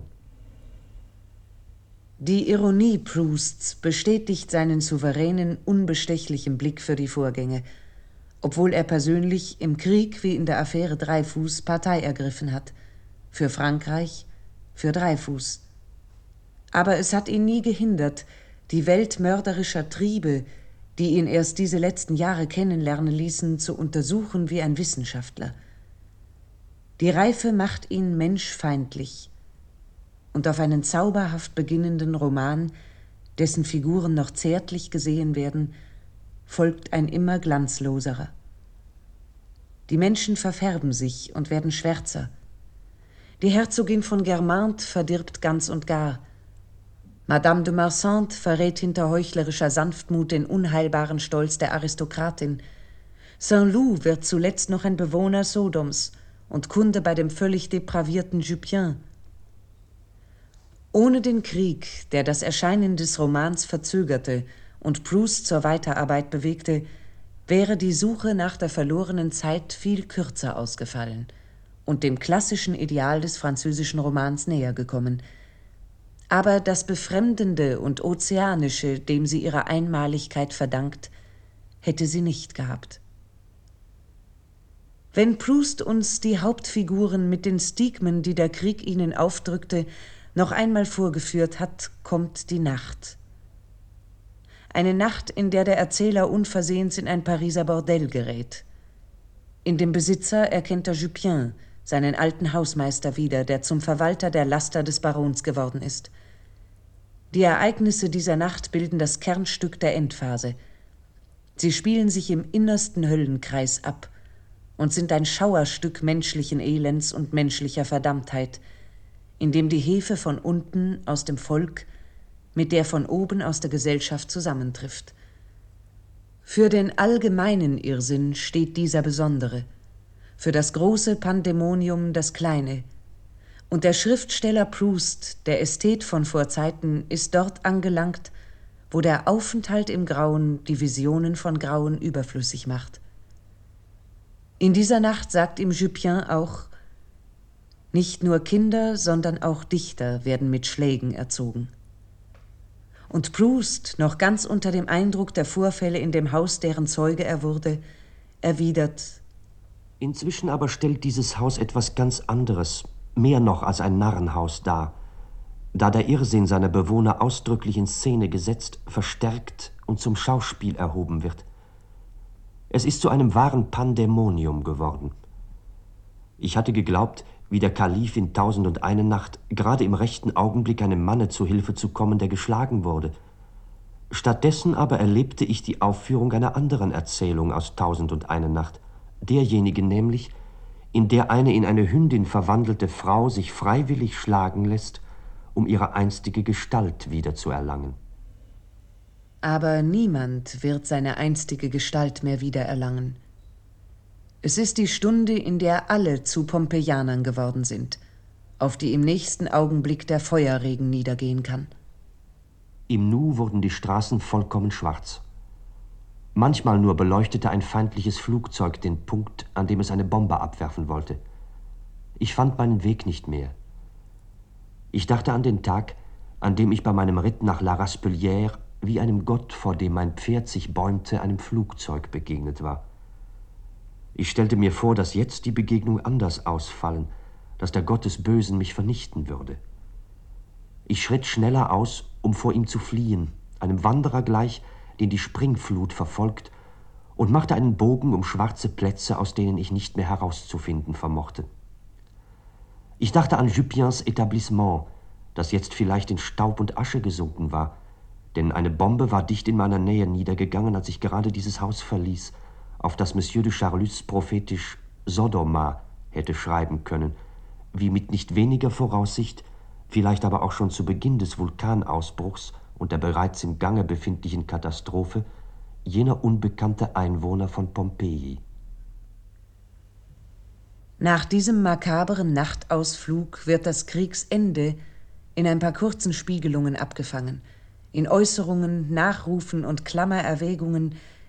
Die Ironie Prousts bestätigt seinen souveränen, unbestechlichen Blick für die Vorgänge, obwohl er persönlich im Krieg wie in der Affäre Dreyfus Partei ergriffen hat. Für Frankreich, für Dreyfus. Aber es hat ihn nie gehindert, die Welt mörderischer Triebe, die ihn erst diese letzten Jahre kennenlernen ließen, zu untersuchen wie ein Wissenschaftler. Die Reife macht ihn menschfeindlich. Und auf einen zauberhaft beginnenden Roman, dessen Figuren noch zärtlich gesehen werden, folgt ein immer glanzloserer. Die Menschen verfärben sich und werden schwärzer. Die Herzogin von Guermantes verdirbt ganz und gar. Madame de Marsan verrät hinter heuchlerischer Sanftmut den unheilbaren Stolz der Aristokratin. Saint-Loup wird zuletzt noch ein Bewohner Sodoms und Kunde bei dem völlig depravierten Jupien. Ohne den Krieg, der das Erscheinen des Romans verzögerte und Proust zur Weiterarbeit bewegte, wäre die Suche nach der verlorenen Zeit viel kürzer ausgefallen und dem klassischen Ideal des französischen Romans näher gekommen. Aber das Befremdende und Ozeanische, dem sie ihre Einmaligkeit verdankt, hätte sie nicht gehabt. Wenn Proust uns die Hauptfiguren mit den Stigmen, die der Krieg ihnen aufdrückte, noch einmal vorgeführt hat, kommt die Nacht. Eine Nacht, in der der Erzähler unversehens in ein Pariser Bordell gerät. In dem Besitzer erkennt er Jupien, seinen alten Hausmeister wieder, der zum Verwalter der Laster des Barons geworden ist. Die Ereignisse dieser Nacht bilden das Kernstück der Endphase. Sie spielen sich im innersten Höllenkreis ab und sind ein Schauerstück menschlichen Elends und menschlicher Verdammtheit, in dem die Hefe von unten aus dem Volk mit der von oben aus der Gesellschaft zusammentrifft. Für den allgemeinen Irrsinn steht dieser Besondere, für das große Pandemonium das Kleine. Und der Schriftsteller Proust, der Ästhet von Vorzeiten, ist dort angelangt, wo der Aufenthalt im Grauen die Visionen von Grauen überflüssig macht. In dieser Nacht sagt ihm Jupien auch: Nicht nur Kinder, sondern auch Dichter werden mit Schlägen erzogen. Und Proust, noch ganz unter dem Eindruck der Vorfälle in dem Haus, deren Zeuge er wurde, erwidert: Inzwischen aber stellt dieses Haus etwas ganz anderes, mehr noch als ein Narrenhaus dar, da der Irrsinn seiner Bewohner ausdrücklich in Szene gesetzt, verstärkt und zum Schauspiel erhoben wird. Es ist zu einem wahren Pandemonium geworden. Ich hatte geglaubt, wie der Kalif in Tausend und eine Nacht, gerade im rechten Augenblick einem Manne zu Hilfe zu kommen, der geschlagen wurde. Stattdessen aber erlebte ich die Aufführung einer anderen Erzählung aus Tausend und eine Nacht, derjenigen nämlich, in der eine in eine Hündin verwandelte Frau sich freiwillig schlagen lässt, um ihre einstige Gestalt wiederzuerlangen. Aber niemand wird seine einstige Gestalt mehr wiedererlangen. Es ist die Stunde, in der alle zu Pompeianern geworden sind, auf die im nächsten Augenblick der Feuerregen niedergehen kann. Im Nu wurden die Straßen vollkommen schwarz. Manchmal nur beleuchtete ein feindliches Flugzeug den Punkt, an dem es eine Bombe abwerfen wollte. Ich fand meinen Weg nicht mehr. Ich dachte an den Tag, an dem ich bei meinem Ritt nach La Raspelière wie einem Gott, vor dem mein Pferd sich bäumte, einem Flugzeug begegnet war. Ich stellte mir vor, dass jetzt die Begegnung anders ausfallen, dass der Gott des Bösen mich vernichten würde. Ich schritt schneller aus, um vor ihm zu fliehen, einem Wanderer gleich, den die Springflut verfolgt, und machte einen Bogen um schwarze Plätze, aus denen ich nicht mehr herauszufinden vermochte. Ich dachte an Jupiens Etablissement, das jetzt vielleicht in Staub und Asche gesunken war, denn eine Bombe war dicht in meiner Nähe niedergegangen, als ich gerade dieses Haus verließ, auf das Monsieur de Charlus prophetisch Sodoma hätte schreiben können, wie mit nicht weniger Voraussicht, vielleicht aber auch schon zu Beginn des Vulkanausbruchs und der bereits im Gange befindlichen Katastrophe, jener unbekannte Einwohner von Pompeji. Nach diesem makabren Nachtausflug wird das Kriegsende in ein paar kurzen Spiegelungen abgefangen, in Äußerungen, Nachrufen und Klammererwägungen,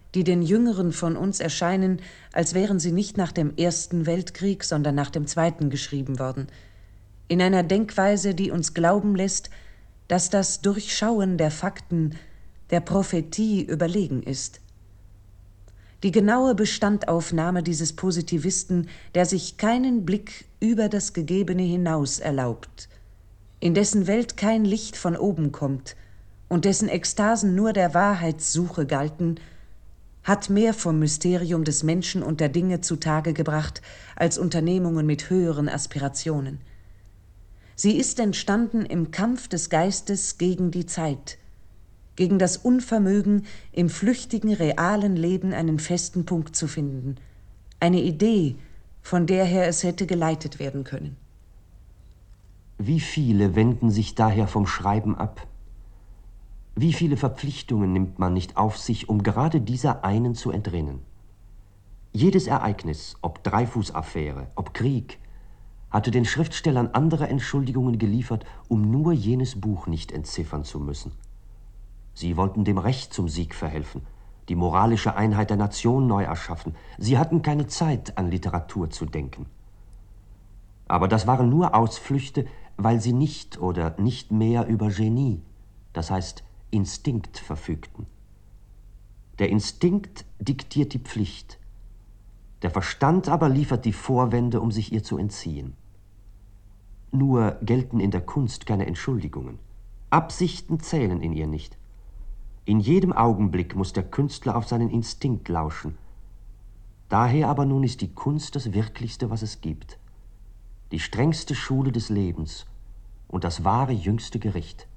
die den Jüngeren von uns erscheinen, als wären sie nicht nach dem Ersten Weltkrieg, sondern nach dem Zweiten geschrieben worden, in einer Denkweise, die uns glauben lässt, dass das Durchschauen der Fakten der Prophetie überlegen ist. Die genaue Bestandaufnahme dieses Positivisten, der sich keinen Blick über das Gegebene hinaus erlaubt, in dessen Welt kein Licht von oben kommt und dessen Ekstasen nur der Wahrheitssuche galten, hat mehr vom Mysterium des Menschen und der Dinge zutage gebracht als Unternehmungen mit höheren Aspirationen. Sie ist entstanden im Kampf des Geistes gegen die Zeit, gegen das Unvermögen, im flüchtigen, realen Leben einen festen Punkt zu finden, eine Idee, von der her es hätte geleitet werden können. Wie viele wenden sich daher vom Schreiben ab? Wie viele Verpflichtungen nimmt man nicht auf sich, um gerade dieser einen zu entrinnen? Jedes Ereignis, ob Dreyfus-Affäre, ob Krieg, hatte den Schriftstellern andere Entschuldigungen geliefert, um nur jenes Buch nicht entziffern zu müssen. Sie wollten dem Recht zum Sieg verhelfen, die moralische Einheit der Nation neu erschaffen. Sie hatten keine Zeit, an Literatur zu denken. Aber das waren nur Ausflüchte, weil sie nicht oder nicht mehr über Genie, das heißt Instinkt, verfügten. Der Instinkt diktiert die Pflicht. Der Verstand aber liefert die Vorwände, um sich ihr zu entziehen. Nur gelten in der Kunst keine Entschuldigungen. Absichten zählen in ihr nicht. In jedem Augenblick muss der Künstler auf seinen Instinkt lauschen. Daher aber nun ist die Kunst das Wirklichste, was es gibt. Die strengste Schule des Lebens und das wahre jüngste Gericht.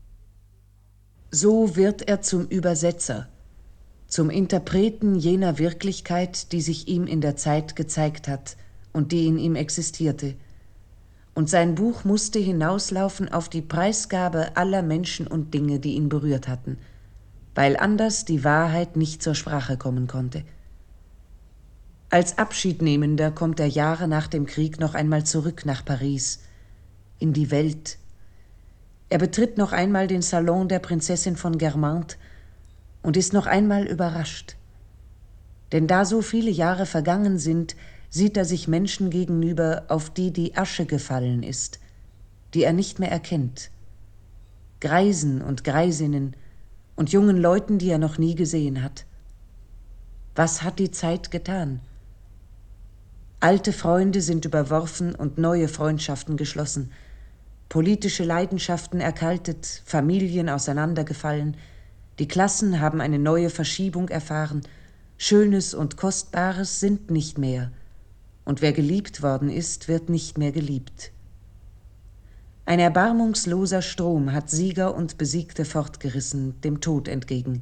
So wird er zum Übersetzer, zum Interpreten jener Wirklichkeit, die sich ihm in der Zeit gezeigt hat und die in ihm existierte. Und sein Buch musste hinauslaufen auf die Preisgabe aller Menschen und Dinge, die ihn berührt hatten, weil anders die Wahrheit nicht zur Sprache kommen konnte. Als Abschiednehmender kommt er Jahre nach dem Krieg noch einmal zurück nach Paris, in die Welt. Er betritt noch einmal den Salon der Prinzessin von Guermantes und ist noch einmal überrascht. Denn da so viele Jahre vergangen sind, sieht er sich Menschen gegenüber, auf die die Asche gefallen ist, die er nicht mehr erkennt. Greisen und Greisinnen und jungen Leuten, die er noch nie gesehen hat. Was hat die Zeit getan? Alte Freunde sind überworfen und neue Freundschaften geschlossen, politische Leidenschaften erkaltet, Familien auseinandergefallen, die Klassen haben eine neue Verschiebung erfahren, Schönes und Kostbares sind nicht mehr, und wer geliebt worden ist, wird nicht mehr geliebt. Ein erbarmungsloser Strom hat Sieger und Besiegte fortgerissen, dem Tod entgegen.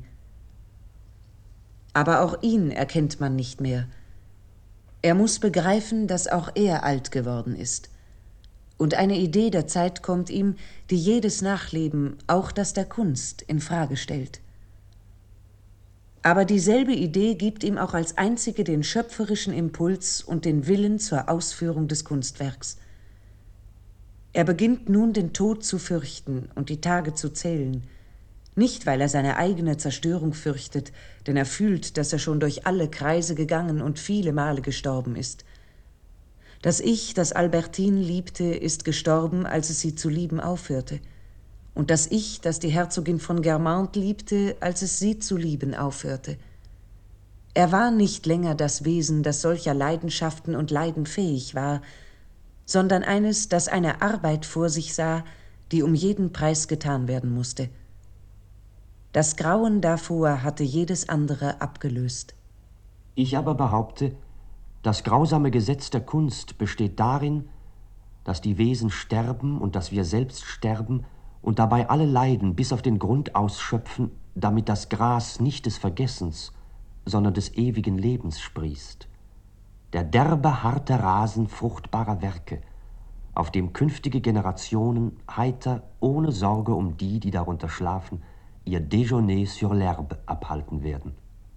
Aber auch ihn erkennt man nicht mehr. Er muss begreifen, dass auch er alt geworden ist. Und eine Idee der Zeit kommt ihm, die jedes Nachleben, auch das der Kunst, in Frage stellt. Aber dieselbe Idee gibt ihm auch als einzige den schöpferischen Impuls und den Willen zur Ausführung des Kunstwerks. Er beginnt nun den Tod zu fürchten und die Tage zu zählen, nicht weil er seine eigene Zerstörung fürchtet, denn er fühlt, dass er schon durch alle Kreise gegangen und viele Male gestorben ist. Das Ich, das Albertine liebte, ist gestorben, als es sie zu lieben aufhörte. Und das Ich, das die Herzogin von Guermantes liebte, als es sie zu lieben aufhörte. Er war nicht länger das Wesen, das solcher Leidenschaften und Leiden fähig war, sondern eines, das eine Arbeit vor sich sah, die um jeden Preis getan werden musste. Das Grauen davor hatte jedes andere abgelöst. Ich aber behaupte, das grausame Gesetz der Kunst besteht darin, dass die Wesen sterben und dass wir selbst sterben und dabei alle Leiden bis auf den Grund ausschöpfen, damit das Gras nicht des Vergessens, sondern des ewigen Lebens sprießt. Der derbe, harte Rasen fruchtbarer Werke, auf dem künftige Generationen heiter, ohne Sorge um die, die darunter schlafen, ihr Déjeuner sur l'herbe abhalten werden.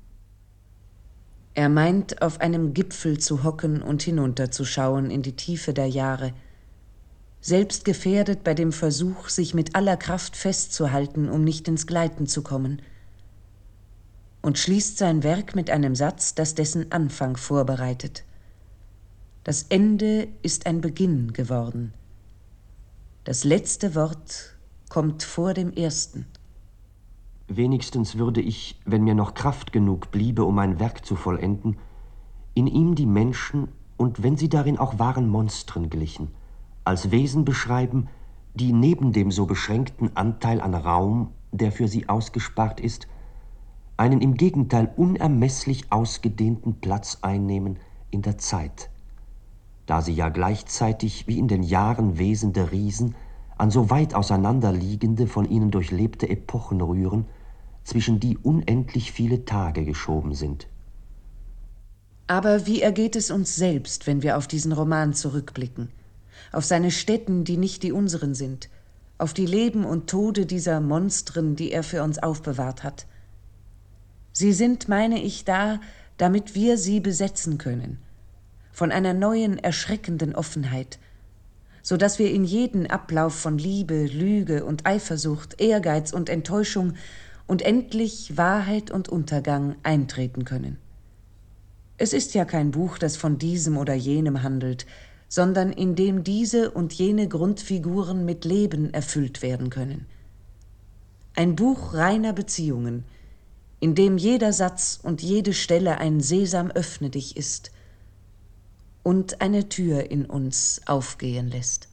Er meint, auf einem Gipfel zu hocken und hinunterzuschauen in die Tiefe der Jahre, selbst gefährdet bei dem Versuch, sich mit aller Kraft festzuhalten, um nicht ins Gleiten zu kommen. und schließt sein Werk mit einem Satz, das dessen Anfang vorbereitet. Das Ende ist ein Beginn geworden. Das letzte Wort kommt vor dem ersten. Wenigstens würde ich, wenn mir noch Kraft genug bliebe, um mein Werk zu vollenden, in ihm die Menschen, und wenn sie darin auch wahren Monstren glichen, als Wesen beschreiben, die neben dem so beschränkten Anteil an Raum, der für sie ausgespart ist, einen im Gegenteil unermesslich ausgedehnten Platz einnehmen in der Zeit, da sie ja gleichzeitig wie in den Jahren Wesen der Riesen an so weit auseinanderliegende, von ihnen durchlebte Epochen rühren, zwischen die unendlich viele Tage geschoben sind. Aber wie ergeht es uns selbst, wenn wir auf diesen Roman zurückblicken? Auf seine Stätten, die nicht die unseren sind, auf die Leben und Tode dieser Monstren, die er für uns aufbewahrt hat. Sie sind, meine ich, da, damit wir sie besetzen können, von einer neuen, erschreckenden Offenheit, so dass wir in jeden Ablauf von Liebe, Lüge und Eifersucht, Ehrgeiz und Enttäuschung und endlich Wahrheit und Untergang eintreten können. Es ist ja kein Buch, das von diesem oder jenem handelt, sondern in dem diese und jene Grundfiguren mit Leben erfüllt werden können. Ein Buch reiner Beziehungen, in dem jeder Satz und jede Stelle ein Sesam öffne dich ist und eine Tür in uns aufgehen lässt.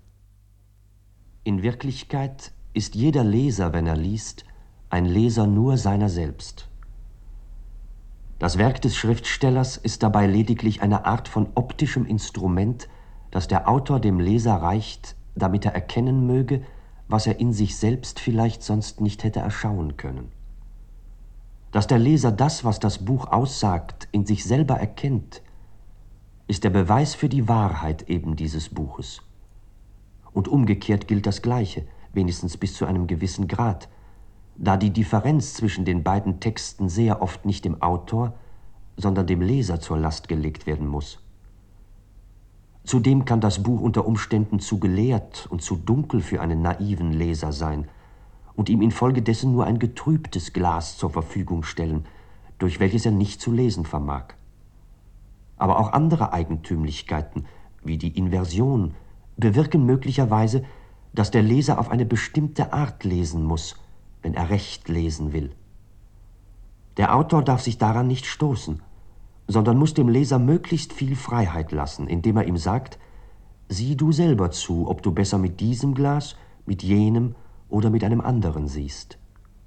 In Wirklichkeit ist jeder Leser, wenn er liest, ein Leser nur seiner selbst. Das Werk des Schriftstellers ist dabei lediglich eine Art von optischem Instrument, das der Autor dem Leser reicht, damit er erkennen möge, was er in sich selbst vielleicht sonst nicht hätte erschauen können. Dass der Leser das, was das Buch aussagt, in sich selber erkennt, ist der Beweis für die Wahrheit eben dieses Buches. Und umgekehrt gilt das Gleiche, wenigstens bis zu einem gewissen Grad, da die Differenz zwischen den beiden Texten sehr oft nicht dem Autor, sondern dem Leser zur Last gelegt werden muss. Zudem kann das Buch unter Umständen zu gelehrt und zu dunkel für einen naiven Leser sein und ihm infolgedessen nur ein getrübtes Glas zur Verfügung stellen, durch welches er nicht zu lesen vermag. Aber auch andere Eigentümlichkeiten, wie die Inversion, bewirken möglicherweise, dass der Leser auf eine bestimmte Art lesen muss, wenn er recht lesen will. Der Autor darf sich daran nicht stoßen, sondern muss dem Leser möglichst viel Freiheit lassen, indem er ihm sagt, sieh du selber zu, ob du besser mit diesem Glas, mit jenem oder mit einem anderen siehst.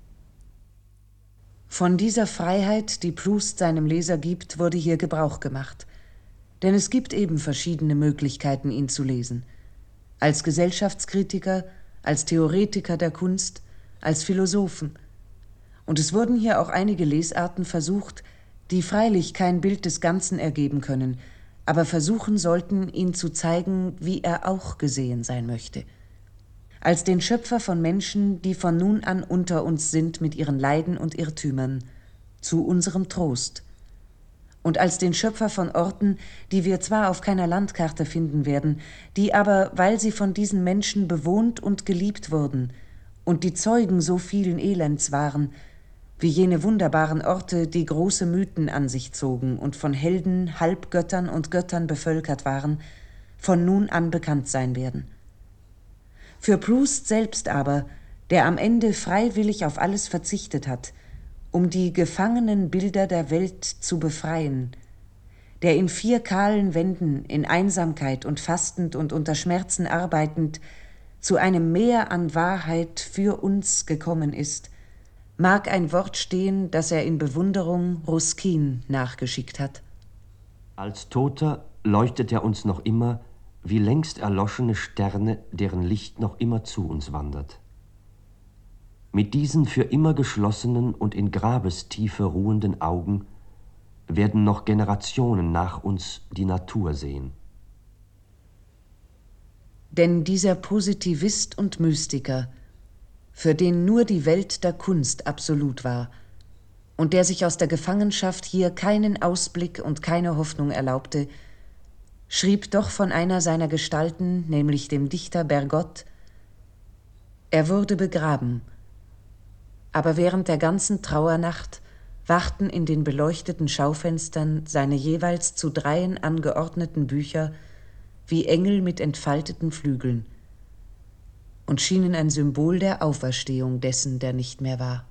Von dieser Freiheit, die Proust seinem Leser gibt, wurde hier Gebrauch gemacht. Denn es gibt eben verschiedene Möglichkeiten, ihn zu lesen. Als Gesellschaftskritiker, als Theoretiker der Kunst, als Philosophen. Und es wurden hier auch einige Lesarten versucht, die freilich kein Bild des Ganzen ergeben können, aber versuchen sollten, ihn zu zeigen, wie er auch gesehen sein möchte. Als den Schöpfer von Menschen, die von nun an unter uns sind mit ihren Leiden und Irrtümern, zu unserem Trost. Und als den Schöpfer von Orten, die wir zwar auf keiner Landkarte finden werden, die aber, weil sie von diesen Menschen bewohnt und geliebt wurden, und die Zeugen so vielen Elends waren, wie jene wunderbaren Orte, die große Mythen an sich zogen und von Helden, Halbgöttern und Göttern bevölkert waren, von nun an bekannt sein werden. Für Proust selbst aber, der am Ende freiwillig auf alles verzichtet hat, um die gefangenen Bilder der Welt zu befreien, der in vier kahlen Wänden, in Einsamkeit und fastend und unter Schmerzen arbeitend, zu einem Meer an Wahrheit für uns gekommen ist, mag ein Wort stehen, das er in Bewunderung Ruskin nachgeschickt hat. Als Toter leuchtet er uns noch immer wie längst erloschene Sterne, deren Licht noch immer zu uns wandert. Mit diesen für immer geschlossenen und in Grabestiefe ruhenden Augen werden noch Generationen nach uns die Natur sehen. Denn dieser Positivist und Mystiker, für den nur die Welt der Kunst absolut war und der sich aus der Gefangenschaft hier keinen Ausblick und keine Hoffnung erlaubte, schrieb doch von einer seiner Gestalten, nämlich dem Dichter Bergotte: Er wurde begraben, aber während der ganzen Trauernacht wachten in den beleuchteten Schaufenstern seine jeweils zu Dreien angeordneten Bücher wie Engel mit entfalteten Flügeln und schienen ein Symbol der Auferstehung dessen, der nicht mehr war.